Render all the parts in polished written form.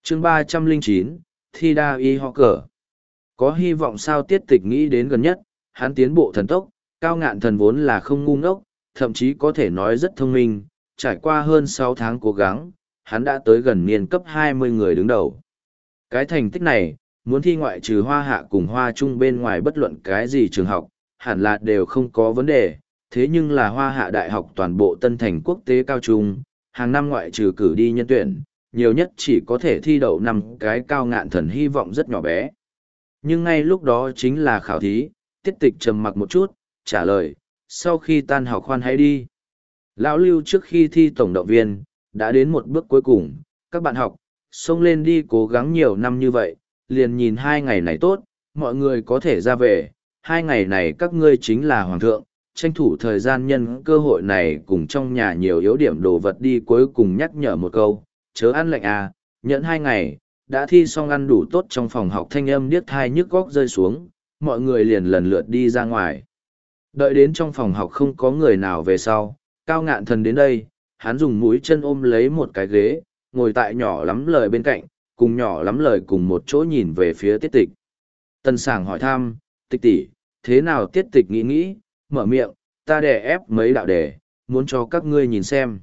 chương 309, thi đa y ho cờ. Có hy vọng sao Tiết Tịch nghĩ đến gần nhất, hắn tiến bộ thần tốc, Cao Ngạn Thần vốn là không ngu ngốc, thậm chí có thể nói rất thông minh, trải qua hơn 6 tháng cố gắng, hắn đã tới gần niên cấp 20 người đứng đầu. Cái thành tích này, muốn thi ngoại trừ Hoa Hạ cùng Hoa Trung bên ngoài bất luận cái gì trường học, hẳn là đều không có vấn đề, thế nhưng là Hoa Hạ Đại học toàn bộ Tân Thành Quốc tế cao trung, hàng năm ngoại trừ cử đi nhân tuyển, nhiều nhất chỉ có thể thi đậu 5 cái. Cao Ngạn Thần hy vọng rất nhỏ bé. Nhưng ngay lúc đó chính là khảo thí, Tiết Tịch trầm mặc một chút, trả lời, sau khi tan học khoan hãy đi. Lão Lưu trước khi thi tổng động viên, đã đến một bước cuối cùng, các bạn học, xông lên đi cố gắng nhiều năm như vậy, liền nhìn 2 ngày này tốt, mọi người có thể ra về, 2 ngày này các ngươi chính là hoàng thượng, tranh thủ thời gian nhân cơ hội này cùng trong nhà nhiều yếu điểm đồ vật đi. Cuối cùng nhắc nhở một câu, chớ ăn lạnh à, nhẫn 2 ngày, đã thi xong ăn đủ tốt. Trong phòng học thanh âm điếc tai nhức góc rơi xuống, mọi người liền lần lượt đi ra ngoài. Đợi đến trong phòng học không có người nào về sau, Cao Ngạn Thần đến đây, hắn dùng mũi chân ôm lấy một cái ghế, ngồi tại Nhỏ Lắm Lời bên cạnh, cùng Nhỏ Lắm Lời cùng một chỗ nhìn về phía Tiết Tịch. Tân Sảng hỏi thăm, Tịch tỷ, thế nào? Tiết Tịch nghĩ nghĩ, mở miệng, ta đè ép mấy đạo đề, muốn cho các ngươi nhìn xem.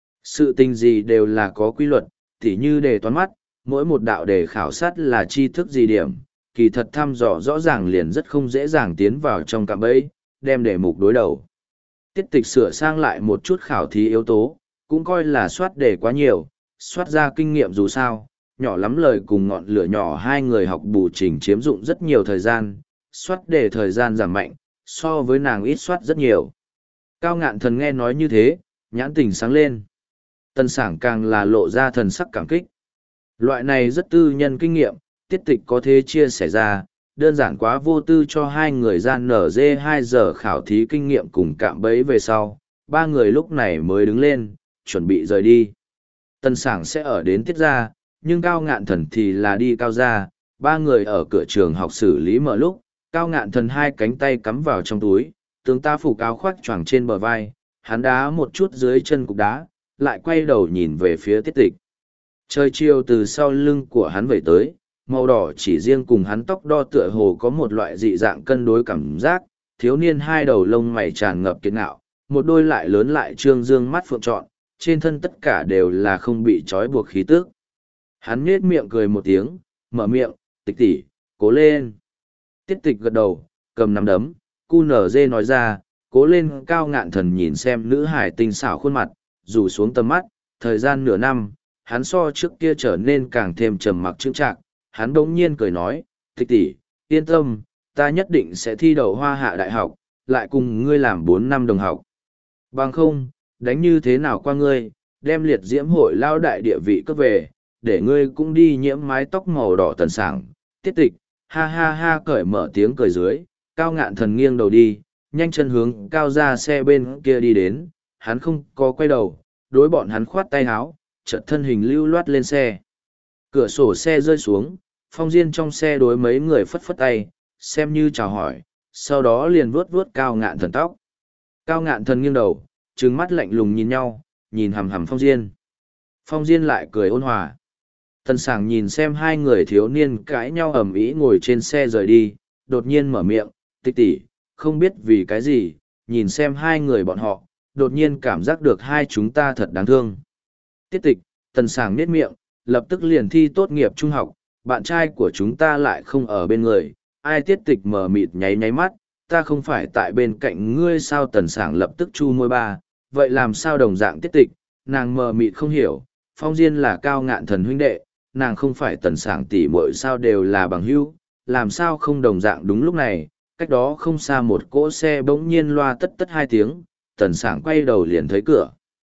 Sự tình gì đều là có quy luật, tỉ như đề toán mắt, mỗi một đạo đề khảo sát là tri thức gì điểm, kỳ thật thăm dò rõ ràng liền rất không dễ dàng tiến vào trong cạm bẫy, đem đề mục đối đầu. Tiết Tịch sửa sang lại một chút khảo thí yếu tố, cũng coi là soát đề quá nhiều, soát ra kinh nghiệm. Dù sao, Nhỏ Lắm Lời cùng Ngọn Lửa Nhỏ hai người học bù trình chiếm dụng rất nhiều thời gian, soát đề thời gian giảm mạnh, so với nàng ít soát rất nhiều. Cao Ngạn Thần nghe nói như thế, nhãn tình sáng lên. Tân Sảng càng là lộ ra thần sắc cảm kích. Loại này rất tư nhân kinh nghiệm, Tiết Tịch có thể chia sẻ ra, đơn giản quá vô tư cho 2 người gian nở dê 2 giờ khảo thí kinh nghiệm cùng cạm bẫy. Về sau, 3 người lúc này mới đứng lên, chuẩn bị rời đi. Tân Sảng sẽ ở đến Tiết gia, nhưng Cao Ngạn Thần thì là đi Cao gia. 3 người ở cửa trường học xử lý mở lúc, Cao Ngạn Thần 2 cánh tay cắm vào trong túi, tướng ta phục áo khoác choàng trên bờ vai, hắn đá một chút dưới chân cục đá, lại quay đầu nhìn về phía Tiết Tịch. Trời chiều từ sau lưng của hắn vẩy tới, màu đỏ chỉ riêng cùng hắn tóc đo tựa hồ có một loại dị dạng cân đối cảm giác. Thiếu niên 2 đầu lông mày tràn ngập kiệt ngạo, một đôi lại lớn lại trương dương mắt phượng trọn, trên thân tất cả đều là không bị trói buộc khí tức. Hắn nhếch miệng cười một tiếng, mở miệng, Tịch tỷ, cố lên. Tiết Tịch gật đầu, cầm nắm đấm, QNZ nói ra, cố lên. Cao Ngạn Thần nhìn xem nữ hải tinh xảo khuôn mặt, rủ xuống tầm mắt, thời gian nửa năm, hắn so trước kia trở nên càng thêm trầm mặc chững chạc. Hắn đống nhiên cười nói, Tịch tỷ, yên tâm, ta nhất định sẽ thi đậu Hoa Hạ Đại học, lại cùng ngươi làm 4 năm đồng học. Bằng không, đánh như thế nào qua ngươi, đem liệt diễm hội lao đại địa vị cướp về, để ngươi cũng đi nhiễm mái tóc màu đỏ. Tần Sảng, Tiết Tịch, ha ha ha cởi mở tiếng cười dưới. Cao Ngạn Thần nghiêng đầu đi, nhanh chân hướng Cao ra xe bên kia đi đến, hắn không có quay đầu, đối bọn hắn khoát tay háo, chợt thân hình lưu loát lên xe. Cửa sổ xe rơi xuống, Phong Diên trong xe đối mấy người phất phất tay, xem như chào hỏi, sau đó liền vuốt vuốt Cao Ngạn Thần tóc. Cao Ngạn Thần nghiêng đầu, trừng mắt lạnh lùng nhìn nhau, nhìn hằm hằm Phong Diên. Phong Diên lại cười ôn hòa. Tần Sảng nhìn xem 2 người thiếu niên cãi nhau ầm ĩ ngồi trên xe rời đi, đột nhiên mở miệng, Tịch tỷ, không biết vì cái gì, nhìn xem 2 người bọn họ, đột nhiên cảm giác được hai chúng ta thật đáng thương. Tiết Tịch, Tần Sảng nhếch miệng, lập tức liền thi tốt nghiệp trung học, bạn trai của chúng ta lại không ở bên người. Ai? Tiết Tịch mờ mịt nháy nháy mắt, ta không phải tại bên cạnh ngươi sao? Tần Sảng lập tức chu môi ba, vậy làm sao đồng dạng? Tiết Tịch, nàng mờ mịt không hiểu, Phong Diên là Cao Ngạn Thần huynh đệ, nàng không phải Tần Sảng tỷ muội sao? Đều là bằng hữu, làm sao không đồng dạng? Đúng lúc này, cách đó không xa một cỗ xe bỗng nhiên loa tất tất 2 tiếng, Tần Sảng quay đầu liền thấy cửa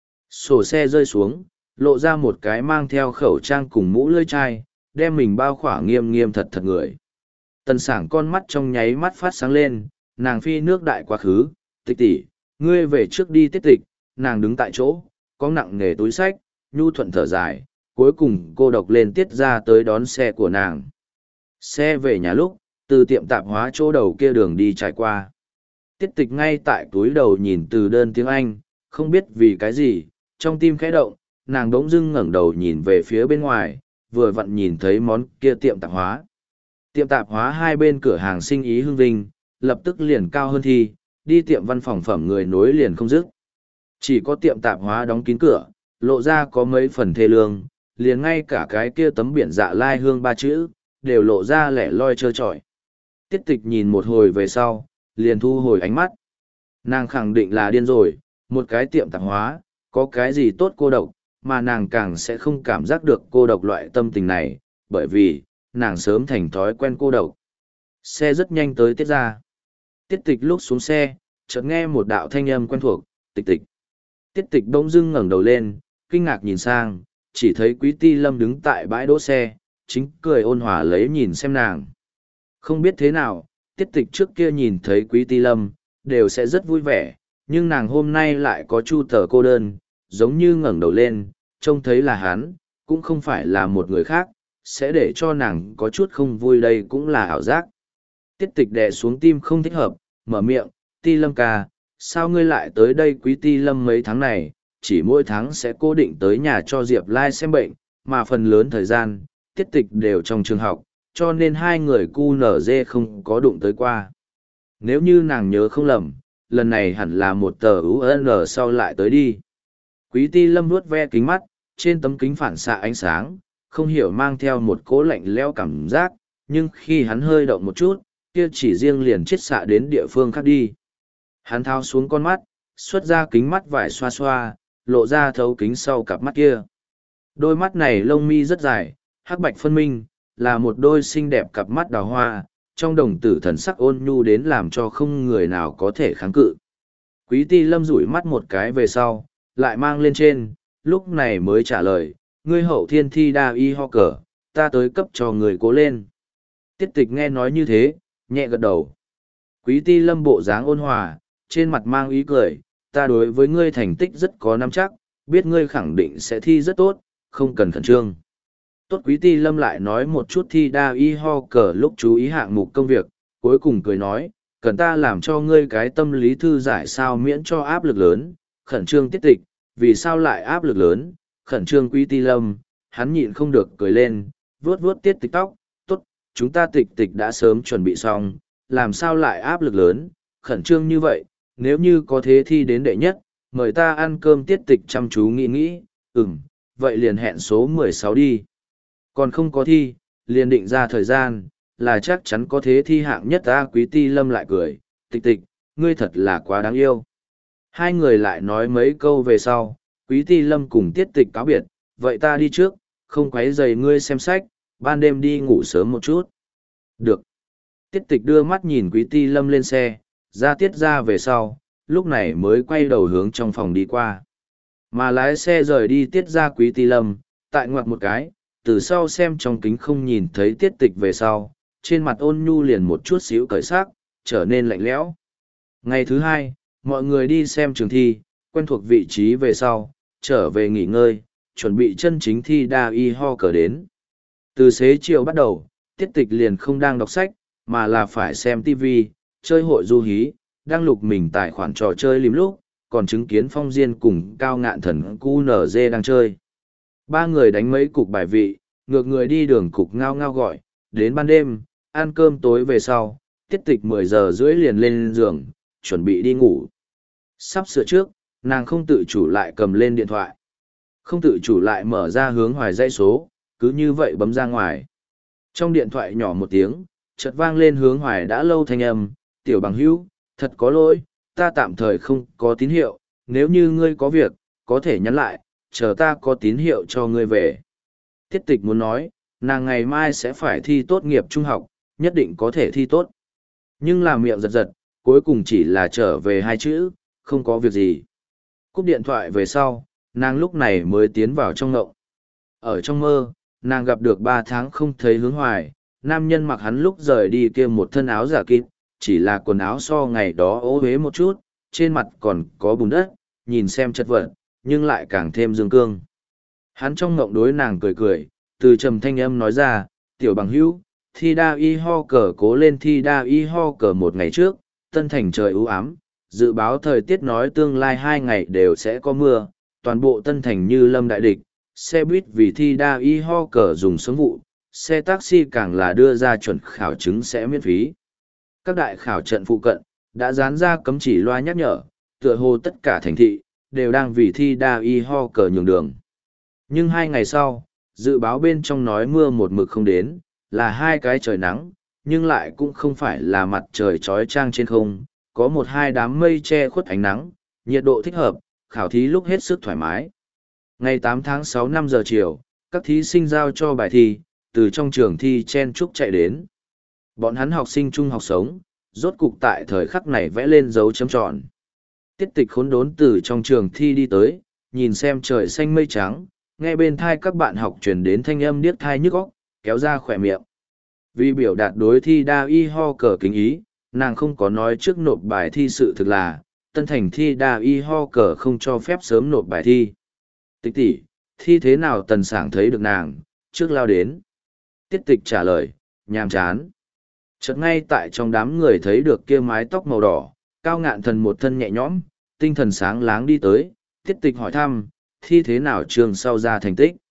sổ xe rơi xuống, lộ ra một cái mang theo khẩu trang cùng mũ lưỡi chai, đem mình bao khỏa nghiêm nghiêm thật thật người. Tần Sảng con mắt trong nháy mắt phát sáng lên, nàng phi nước đại quá khứ, Tịch tỷ, ngươi về trước đi. Tiết Tịch, nàng đứng tại chỗ, có nặng nề túi sách, nhu thuận thở dài, cuối cùng cô độc lên Tiết ra tới đón xe của nàng. Xe về nhà lúc, từ tiệm tạp hóa chỗ đầu kia đường đi trải qua. Tiết Tịch ngay tại túi đầu nhìn từ đơn tiếng Anh, không biết vì cái gì, trong tim khẽ động, nàng đống dưng ngẩng đầu nhìn về phía bên ngoài, vừa vặn nhìn thấy món kia tiệm tạp hóa. Tiệm tạp hóa hai bên cửa hàng sinh ý hưng vinh, lập tức liền cao hơn thi, đi tiệm văn phòng phẩm người nối liền không dứt. Chỉ có tiệm tạp hóa đóng kín cửa, lộ ra có mấy phần thê lương, liền ngay cả cái kia tấm biển dạ lai hương ba chữ, đều lộ ra lẻ loi trơ trọi. Tiết tịch nhìn một hồi về sau, liền thu hồi ánh mắt. Nàng khẳng định là điên rồi, một cái tiệm tạp hóa, có cái gì tốt cô độc, mà nàng càng sẽ không cảm giác được cô độc loại tâm tình này, bởi vì, nàng sớm thành thói quen cô độc. Xe rất nhanh tới tiết ra. Tiết tịch lúc xuống xe, chợt nghe một đạo thanh âm quen thuộc, tịch tịch. Tiết tịch bỗng dưng ngẩng đầu lên, kinh ngạc nhìn sang, chỉ thấy Quý Ti Lâm đứng tại bãi đỗ xe, chính cười ôn hòa lấy nhìn xem nàng. Không biết thế nào, tiết tịch trước kia nhìn thấy Quý Ti Lâm, đều sẽ rất vui vẻ, nhưng nàng hôm nay lại có chu tờ cô đơn, giống như ngẩng đầu lên, trông thấy là hắn, cũng không phải là một người khác, sẽ để cho nàng có chút không vui đây cũng là ảo giác. Tiết tịch đè xuống tim không thích hợp, mở miệng, Ti Lâm ca, sao ngươi lại tới đây? Quý Ti Lâm mấy tháng này, chỉ mỗi tháng sẽ cố định tới nhà cho Diệp Lai xem bệnh, mà phần lớn thời gian, tiết tịch đều trong trường học, cho nên hai người QNZ không có đụng tới qua. Nếu như nàng nhớ không lầm, lần này hẳn là một tờ UN sau lại tới đi. Quý Ti Lâm vuốt ve kính mắt, trên tấm kính phản xạ ánh sáng, không hiểu mang theo một cỗ lạnh lẽo cảm giác, nhưng khi hắn hơi động một chút, kia chỉ riêng liền chiết xạ đến địa phương khác đi. Hắn tháo xuống con mắt, xuất ra kính mắt vải xoa xoa, lộ ra thấu kính sau cặp mắt kia. Đôi mắt này lông mi rất dài, hắc bạch phân minh, là một đôi xinh đẹp cặp mắt đào hoa, trong đồng tử thần sắc ôn nhu đến làm cho không người nào có thể kháng cự. Quý Ti Lâm rủi mắt một cái về sau, lại mang lên trên, lúc này mới trả lời, ngươi hậu thiên thi đa y ho cờ, ta tới cấp cho người cố lên. Tiết tịch nghe nói như thế, nhẹ gật đầu. Quý Ti Lâm bộ dáng ôn hòa, trên mặt mang ý cười, ta đối với ngươi thành tích rất có nắm chắc, biết ngươi khẳng định sẽ thi rất tốt, không cần khẩn trương. Tốt. Quý Ti Lâm lại nói một chút thi đa y ho cờ lúc chú ý hạng mục công việc, cuối cùng cười nói, cần ta làm cho ngươi cái tâm lý thư giải sao miễn cho áp lực lớn, khẩn trương tiết tịch, vì sao lại áp lực lớn, khẩn trương Quý Ti Lâm, hắn nhịn không được cười lên, vuốt vuốt tiết tịch tóc, tốt, chúng ta tịch tịch đã sớm chuẩn bị xong, làm sao lại áp lực lớn, khẩn trương như vậy, nếu như có thế thi đến đệ nhất, mời ta ăn cơm. Tiết tịch chăm chú nghĩ, vậy liền hẹn số 16 đi. Còn không có thi, liền định ra thời gian, là chắc chắn có thế thi hạng nhất ta. Quý Ti Lâm lại cười, tịch tịch, ngươi thật là quá đáng yêu. Hai người lại nói mấy câu về sau, Quý Ti Lâm cùng tiết tịch cáo biệt, vậy ta đi trước, không quấy rầy ngươi xem sách, ban đêm đi ngủ sớm một chút. Được. Tiết tịch đưa mắt nhìn Quý Ti Lâm lên xe, ra tiết ra về sau, lúc này mới quay đầu hướng trong phòng đi qua. Mà lái xe rời đi tiết ra Quý Ti Lâm, tại ngoặt một cái, từ sau xem trong kính không nhìn thấy tiết tịch về sau, trên mặt ôn nhu liền một chút xíu cởi sắc, trở nên lạnh lẽo. Ngày thứ hai, mọi người đi xem trường thi, quen thuộc vị trí về sau, trở về nghỉ ngơi, chuẩn bị chân chính thi đa y ho cờ đến. Từ xế chiều bắt đầu, tiết tịch liền không đang đọc sách, mà là phải xem TV, chơi hội du hí, đang lục mình tài khoản trò chơi lìm lúc, còn chứng kiến Phong Diên cùng Cao Ngạn Thần QNZ đang chơi. Ba người đánh mấy cục bài vị, ngược người đi đường cục ngao ngao gọi, đến ban đêm, ăn cơm tối về sau, tiết tịch 10 giờ rưỡi liền lên giường, chuẩn bị đi ngủ. Sắp sửa trước, nàng không tự chủ lại cầm lên điện thoại. Không tự chủ lại mở ra hướng hoài dãy số, cứ như vậy bấm ra ngoài. Trong điện thoại nhỏ một tiếng, chợt vang lên hướng hoài đã lâu thanh âm, tiểu bằng hữu, thật có lỗi, ta tạm thời không có tín hiệu, nếu như ngươi có việc, có thể nhắn lại, chờ ta có tín hiệu cho ngươi về. Tiết tịch muốn nói, nàng ngày mai sẽ phải thi tốt nghiệp trung học, nhất định có thể thi tốt. Nhưng làm miệng giật giật, cuối cùng chỉ là trở về hai chữ, không có việc gì. Cúp điện thoại về sau, nàng lúc này mới tiến vào trong ngộng. Ở trong mơ, nàng gặp được 3 tháng không thấy hướng hoài, nam nhân mặc hắn lúc rời đi kia một thân áo giả kịp, chỉ là quần áo so ngày đó ố huế một chút, trên mặt còn có bùn đất, nhìn xem chất vật, nhưng lại càng thêm dương cương. Hắn trong ngộng đối nàng cười cười, từ trầm thanh âm nói ra, tiểu bằng hữu, thi đa y ho cờ cố lên. Thi đa y ho cờ một ngày trước, Tân Thành trời ưu ám, dự báo thời tiết nói tương lai 2 ngày đều sẽ có mưa, toàn bộ Tân Thành như lâm đại địch, xe buýt vì thi đa y ho cờ dùng sống vụ, xe taxi càng là đưa ra chuẩn khảo chứng sẽ miễn phí. Các đại khảo trận phụ cận đã dán ra cấm chỉ loa nhắc nhở, tựa hồ tất cả thành thị đều đang vì thi đa y ho cờ nhường đường. Nhưng 2 ngày sau, dự báo bên trong nói mưa một mực không đến, là 2 cái trời nắng, nhưng lại cũng không phải là mặt trời trói trang trên không, có 1-2 đám mây che khuất ánh nắng, nhiệt độ thích hợp, khảo thí lúc hết sức thoải mái. Ngày 8 tháng 6 5 giờ chiều, các thí sinh giao cho bài thi, từ trong trường thi chen chúc chạy đến. Bọn hắn học sinh trung học sống, rốt cục tại thời khắc này vẽ lên dấu chấm tròn. Tiết Tịch khốn đốn từ trong trường thi đi tới, nhìn xem trời xanh mây trắng, nghe bên thai các bạn học truyền đến thanh âm điếc thai nhức óc, kéo ra khỏe miệng. Vì biểu đạt đối thi đa y ho cờ kính ý, nàng không có nói trước nộp bài thi, sự thực là Tân Thành thi đa y ho cờ không cho phép sớm nộp bài thi. Tịch tỷ, thi thế nào? Tần Sảng thấy được nàng, trước lao đến. Tiết Tịch trả lời, nhàm chán. Chợt ngay tại trong đám người thấy được kia mái tóc màu đỏ, Cao Ngạn Thần một thân nhẹ nhõm, tinh thần sáng láng đi tới. Tiết Tịch hỏi thăm, thi thế nào trường sau ra thành tích.